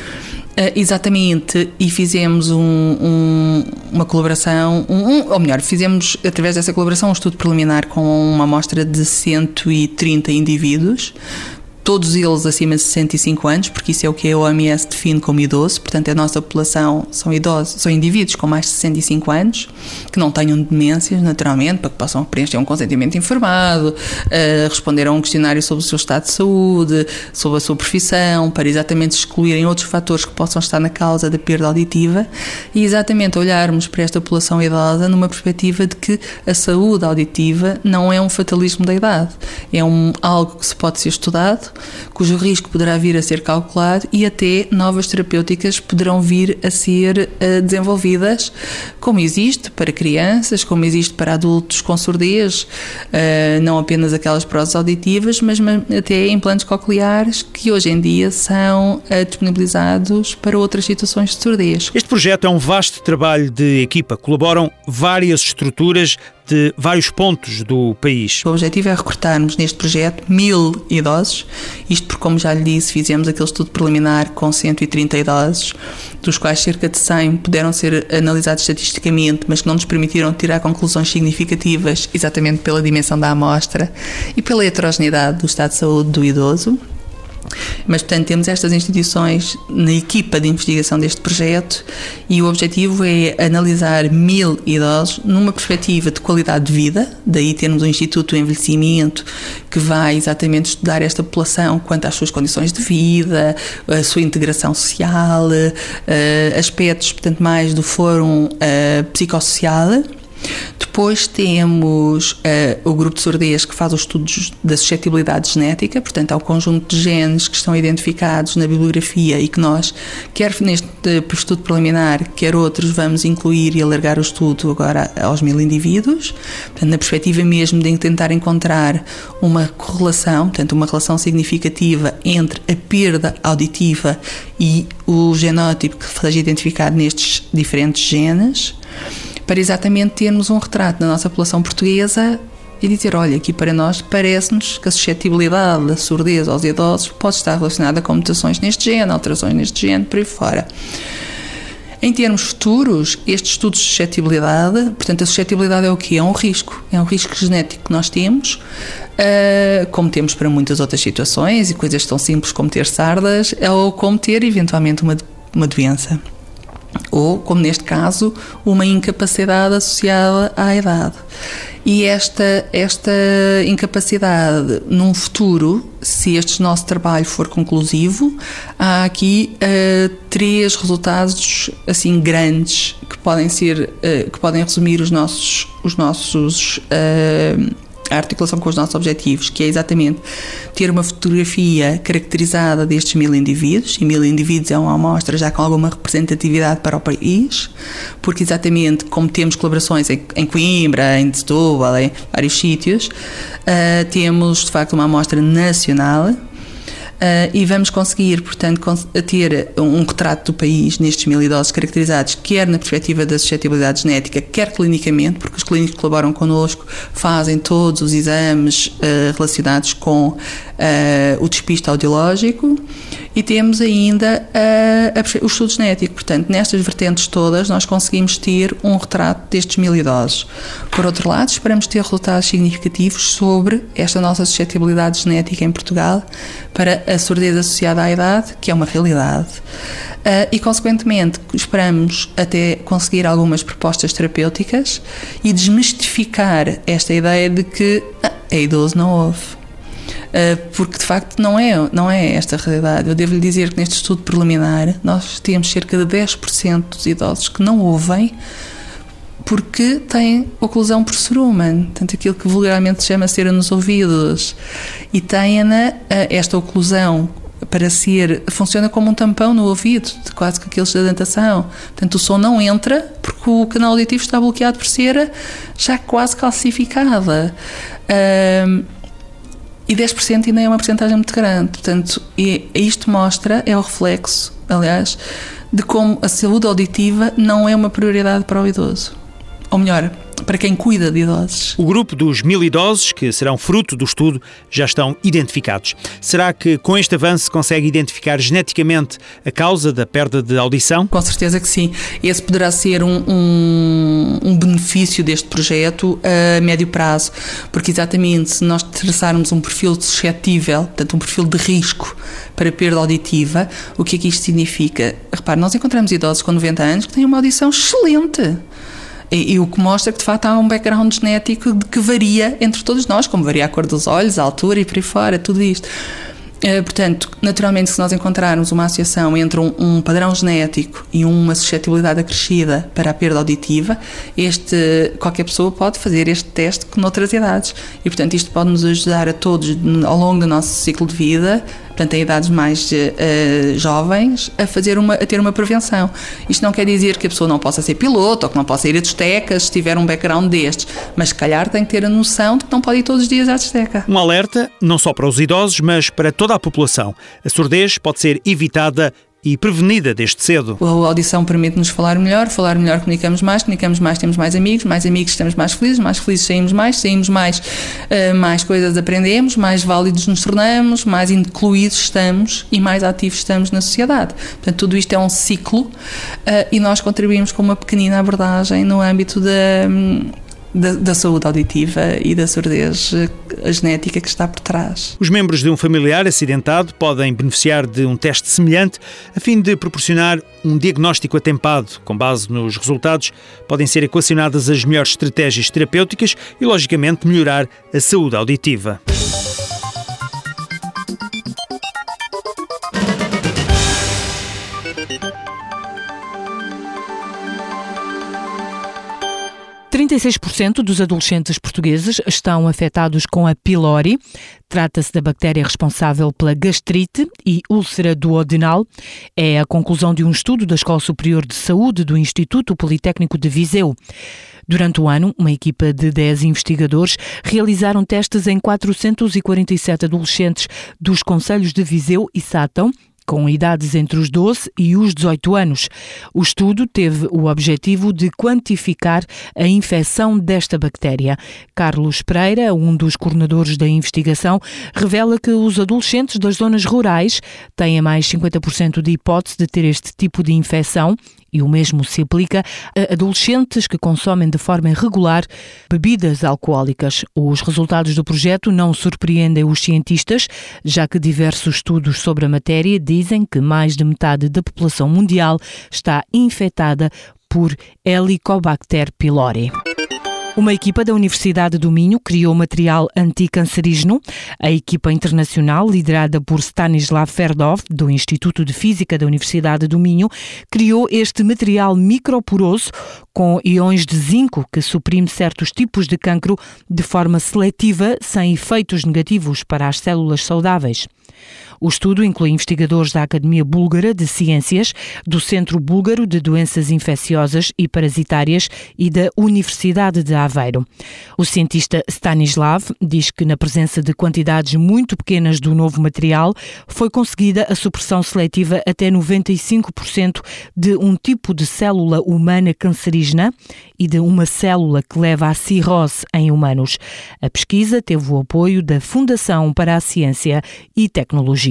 exatamente, e fizemos um, um, uma colaboração, um, um, ou melhor, fizemos através dessa colaboração um estudo preliminar com uma amostra de cento e trinta indivíduos, todos eles acima de sessenta e cinco anos, porque isso é o que a O M S define como idoso. Portanto, a nossa população são idosos, são indivíduos com mais de sessenta e cinco anos, que não tenham demências, naturalmente, para que possam preencher um consentimento informado, uh, responder a um questionário sobre o seu estado de saúde, sobre a sua profissão, para exatamente excluírem outros fatores que possam estar na causa da perda auditiva e exatamente olharmos para esta população idosa numa perspectiva de que a saúde auditiva não é um fatalismo da idade, é um, algo que se pode ser estudado, cujo risco poderá vir a ser calculado e até novas terapêuticas poderão vir a ser uh, desenvolvidas, como existe para crianças, como existe para adultos com surdez, uh, não apenas aquelas próteses auditivas, mas até implantes cocleares que hoje em dia são uh, disponibilizados para outras situações de surdez. Este projeto é um vasto trabalho de equipa. Colaboram várias estruturas de vários pontos do país. O objetivo é recrutarmos neste projeto mil idosos, isto porque, como já lhe disse, fizemos aquele estudo preliminar com cento e trinta idosos, dos quais cerca de cem puderam ser analisados estatisticamente, mas que não nos permitiram tirar conclusões significativas exatamente pela dimensão da amostra e pela heterogeneidade do estado de saúde do idoso. Mas, portanto, temos estas instituições na equipa de investigação deste projeto e o objetivo é analisar mil idosos numa perspectiva de qualidade de vida, daí termos um Instituto do Envelhecimento que vai exatamente estudar esta população quanto às suas condições de vida, a sua integração social, aspectos, portanto, mais do fórum psicossocial. Depois temos uh, o grupo de surdez que faz os estudos da suscetibilidade genética, portanto há um conjunto de genes que estão identificados na bibliografia e que nós, quer neste estudo preliminar, quer outros, vamos incluir e alargar o estudo agora aos mil indivíduos, portanto na perspectiva mesmo de tentar encontrar uma correlação, portanto uma relação significativa entre a perda auditiva e o genótipo que seja identificado nestes diferentes genes, para exatamente termos um retrato da nossa população portuguesa e dizer, olha, aqui para nós parece-nos que a suscetibilidade da surdez aos idosos pode estar relacionada com mutações neste gene, alterações neste gene, por aí fora. Em termos futuros, estes estudos de suscetibilidade, portanto a suscetibilidade é o quê? É um risco, é um risco genético que nós temos, uh, como temos para muitas outras situações e coisas tão simples como ter sardas, ou como ter eventualmente uma, uma doença. Ou, como neste caso, uma incapacidade associada à idade. E esta, esta incapacidade, num futuro, se este nosso trabalho for conclusivo, há aqui uh, três resultados assim grandes que podem ser, uh, que podem resumir os nossos, os nossos uh, a articulação com os nossos objetivos, que é exatamente ter uma fotografia caracterizada destes mil indivíduos, e mil indivíduos é uma amostra já com alguma representatividade para o país, porque exatamente como temos colaborações em, em Coimbra, em Setúbal, em vários sítios, uh, temos de facto uma amostra nacional. Uh, e vamos conseguir, portanto, ter um retrato do país nestes mil idosos caracterizados, quer na perspectiva da suscetibilidade genética, quer clinicamente, porque os clínicos que colaboram connosco fazem todos os exames uh, relacionados com uh, o despiste audiológico, e temos ainda uh, a, o estudo genético. Portanto, nestas vertentes todas, nós conseguimos ter um retrato destes mil idosos. Por outro lado, esperamos ter resultados significativos sobre esta nossa suscetibilidade genética em Portugal para a surdez associada à idade, que é uma realidade. Uh, e, consequentemente, esperamos até conseguir algumas propostas terapêuticas e desmistificar esta ideia de que ah, é idoso, não ouve. Uh, porque, de facto, não é, não é esta a realidade. Eu devo-lhe dizer que neste estudo preliminar nós temos cerca de dez por cento dos idosos que não ouvem porque têm oclusão por cerumen, portanto aquilo que vulgarmente se chama cera nos ouvidos, e têm-na, esta oclusão para ser, funciona como um tampão no ouvido, quase que aqueles da dentação, portanto o som não entra porque o canal auditivo está bloqueado por cera já quase calcificada. Um, e dez por cento ainda é uma porcentagem muito grande, portanto e isto mostra, é o reflexo, aliás, de como a saúde auditiva não é uma prioridade para o idoso. Ou melhor, para quem cuida de idosos. O grupo dos mil idosos, que serão fruto do estudo, já estão identificados. Será que com este avanço se consegue identificar geneticamente a causa da perda de audição? Com certeza que sim. Esse poderá ser um, um, um benefício deste projeto a médio prazo, porque exatamente se nós traçarmos um perfil suscetível, portanto um perfil de risco para perda auditiva, o que é que isto significa? Repare, nós encontramos idosos com noventa anos que têm uma audição excelente. E, e o que mostra que de facto há um background genético de que varia entre todos nós, como varia a cor dos olhos, a altura e por aí fora, tudo isto. Uh, portanto, naturalmente, se nós encontrarmos uma associação entre um, um padrão genético e uma suscetibilidade acrescida para a perda auditiva, este, qualquer pessoa pode fazer este teste com outras idades. E, portanto, isto pode nos ajudar a todos ao longo do nosso ciclo de vida, portanto, em idades mais uh, jovens, a, fazer uma, a ter uma prevenção. Isto não quer dizer que a pessoa não possa ser piloto ou que não possa ir a discotecas se tiver um background destes, mas se calhar tem que ter a noção de que não pode ir todos os dias à discoteca. Um alerta, não só para os idosos, mas para toda a população. A surdez pode ser evitada e prevenida desde cedo. A audição permite-nos falar melhor, falar melhor comunicamos mais, comunicamos mais, temos mais amigos, mais amigos estamos mais felizes, mais felizes saímos mais, saímos mais, uh, mais coisas aprendemos, mais válidos nos tornamos, mais incluídos estamos e mais ativos estamos na sociedade. Portanto, tudo isto é um ciclo uh, e nós contribuímos com uma pequenina abordagem no âmbito da... Um, Da, da saúde auditiva e da surdez a genética que está por trás. Os membros de um familiar acidentado podem beneficiar de um teste semelhante a fim de proporcionar um diagnóstico atempado. Com base nos resultados, podem ser equacionadas as melhores estratégias terapêuticas e, logicamente, melhorar a saúde auditiva. trinta e seis por cento dos adolescentes portugueses estão afetados com a pylori. Trata-se da bactéria responsável pela gastrite e úlcera duodenal. É a conclusão de um estudo da Escola Superior de Saúde do Instituto Politécnico de Viseu. Durante o ano, uma equipa de dez investigadores realizaram testes em quatrocentos e quarenta e sete adolescentes dos concelhos de Viseu e Sátão, com idades entre os doze e os dezoito anos. O estudo teve o objetivo de quantificar a infecção desta bactéria. Carlos Pereira, um dos coordenadores da investigação, revela que os adolescentes das zonas rurais têm mais cinquenta por cento de hipótese de ter este tipo de infecção, e o mesmo se aplica a adolescentes que consomem de forma irregular bebidas alcoólicas. Os resultados do projeto não surpreendem os cientistas, já que diversos estudos sobre a matéria dizem que mais de metade da população mundial está infectada por Helicobacter pylori. Uma equipa da Universidade do Minho criou material anticancerígeno. A equipa internacional, liderada por Stanislav Ferdov, do Instituto de Física da Universidade do Minho, criou este material microporoso com íons de zinco que suprime certos tipos de cancro de forma seletiva, sem efeitos negativos para as células saudáveis. O estudo inclui investigadores da Academia Búlgara de Ciências, do Centro Búlgaro de Doenças Infecciosas e Parasitárias e da Universidade de Aveiro. O cientista Stanislav diz que, na presença de quantidades muito pequenas do novo material, foi conseguida a supressão seletiva até noventa e cinco por cento de um tipo de célula humana cancerígena e de uma célula que leva à cirrose em humanos. A pesquisa teve o apoio da Fundação para a Ciência e Tecnologia.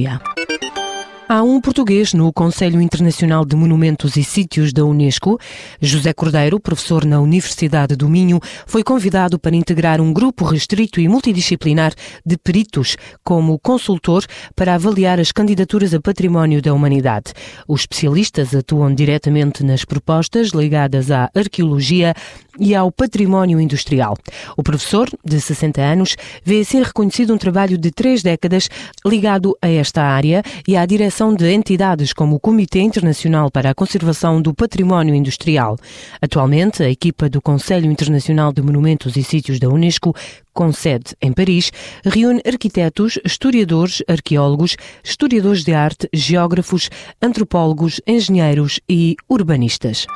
Há um português no Conselho Internacional de Monumentos e Sítios da Unesco. José Cordeiro, professor na Universidade do Minho, foi convidado para integrar um grupo restrito e multidisciplinar de peritos como consultor para avaliar as candidaturas a património da humanidade. Os especialistas atuam diretamente nas propostas ligadas à arqueologia e ao património industrial. O professor, de sessenta anos, vê assim reconhecido um trabalho de três décadas ligado a esta área e à direção de entidades como o Comitê Internacional para a Conservação do Património Industrial. Atualmente, a equipa do Conselho Internacional de Monumentos e Sítios da Unesco, com sede em Paris, reúne arquitetos, historiadores, arqueólogos, historiadores de arte, geógrafos, antropólogos, engenheiros e urbanistas.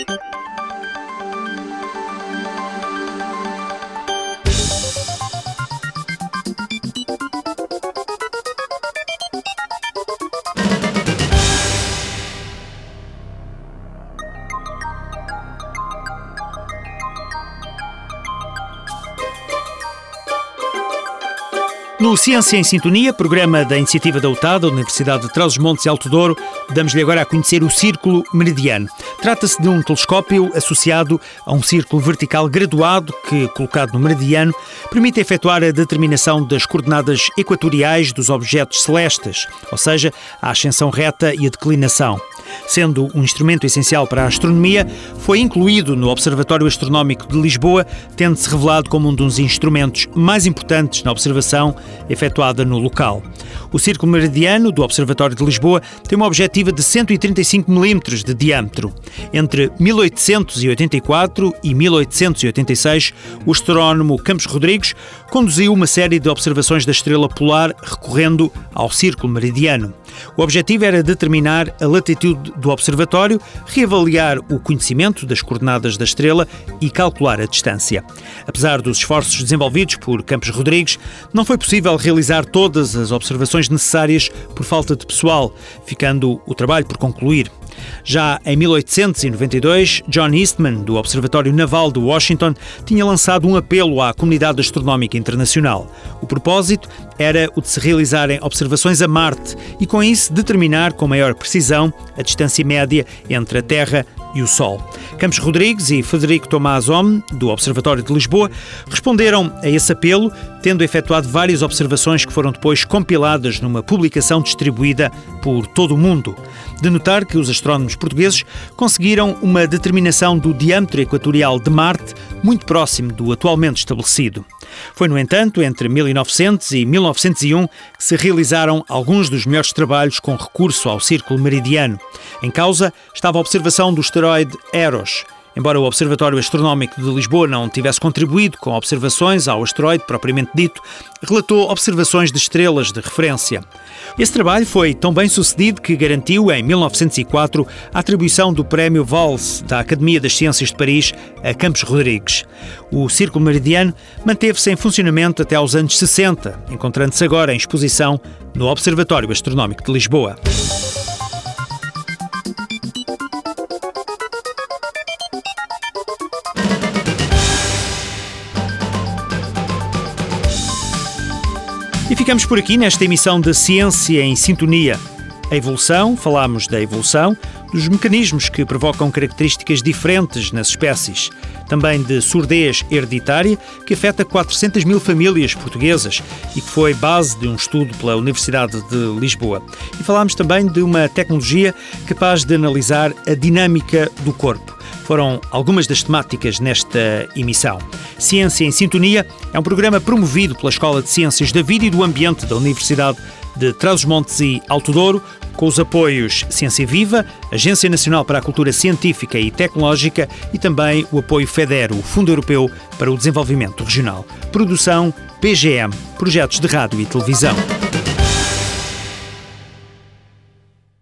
No Ciência em Sintonia, programa da iniciativa da U T A D, da Universidade de Trás-os-Montes e Alto Douro, damos-lhe agora a conhecer o Círculo Meridiano. Trata-se de um telescópio associado a um círculo vertical graduado que, colocado no meridiano, permite efetuar a determinação das coordenadas equatoriais dos objetos celestes, ou seja, a ascensão reta e a declinação. Sendo um instrumento essencial para a astronomia, foi incluído no Observatório Astronómico de Lisboa, tendo-se revelado como um dos instrumentos mais importantes na observação efetuada no local. O Círculo Meridiano do Observatório de Lisboa tem uma objetiva de cento e trinta e cinco milímetros de diâmetro. Entre mil oitocentos e oitenta e quatro e mil oitocentos e oitenta e seis, o astrónomo Campos Rodrigues conduziu uma série de observações da estrela polar recorrendo ao Círculo Meridiano. O objetivo era determinar a latitude do observatório, reavaliar o conhecimento das coordenadas da estrela e calcular a distância. Apesar dos esforços desenvolvidos por Campos Rodrigues, não foi possível realizar todas as observações necessárias por falta de pessoal, ficando o trabalho por concluir. Já em mil oitocentos e noventa e dois, John Eastman, do Observatório Naval de Washington, tinha lançado um apelo à comunidade astronómica internacional. O propósito era o de se realizarem observações a Marte e, com isso, determinar com maior precisão a distância média entre a Terra e o Sol. Campos Rodrigues e Frederico Tomás Homme, do Observatório de Lisboa, responderam a esse apelo, tendo efetuado várias observações que foram depois compiladas numa publicação distribuída por todo o mundo. De notar que os astrónomos portugueses conseguiram uma determinação do diâmetro equatorial de Marte muito próximo do atualmente estabelecido. Foi, no entanto, entre mil e novecentos e mil novecentos e um que se realizaram alguns dos melhores trabalhos com recurso ao Círculo Meridiano. Em causa estava a observação do asteroide Eros. Embora o Observatório Astronómico de Lisboa não tivesse contribuído com observações ao asteroide propriamente dito, relatou observações de estrelas de referência. Esse trabalho foi tão bem sucedido que garantiu, em mil novecentos e quatro, a atribuição do Prémio Valls da Academia das Ciências de Paris a Campos Rodrigues. O Círculo Meridiano manteve-se em funcionamento até aos anos sessenta, encontrando-se agora em exposição no Observatório Astronómico de Lisboa. E ficamos por aqui nesta emissão de Ciência em Sintonia. A evolução, falámos da evolução, dos mecanismos que provocam características diferentes nas espécies. Também de surdez hereditária, que afeta quatrocentas mil famílias portuguesas e que foi base de um estudo pela Universidade de Lisboa. E falámos também de uma tecnologia capaz de analisar a dinâmica do corpo. Foram algumas das temáticas nesta emissão. Ciência em Sintonia é um programa promovido pela Escola de Ciências da Vida e do Ambiente da Universidade de Trás-os-Montes e Alto Douro, com os apoios Ciência Viva, Agência Nacional para a Cultura Científica e Tecnológica e também o apoio FEDER, o Fundo Europeu para o Desenvolvimento Regional. Produção P G M, Projetos de Rádio e Televisão.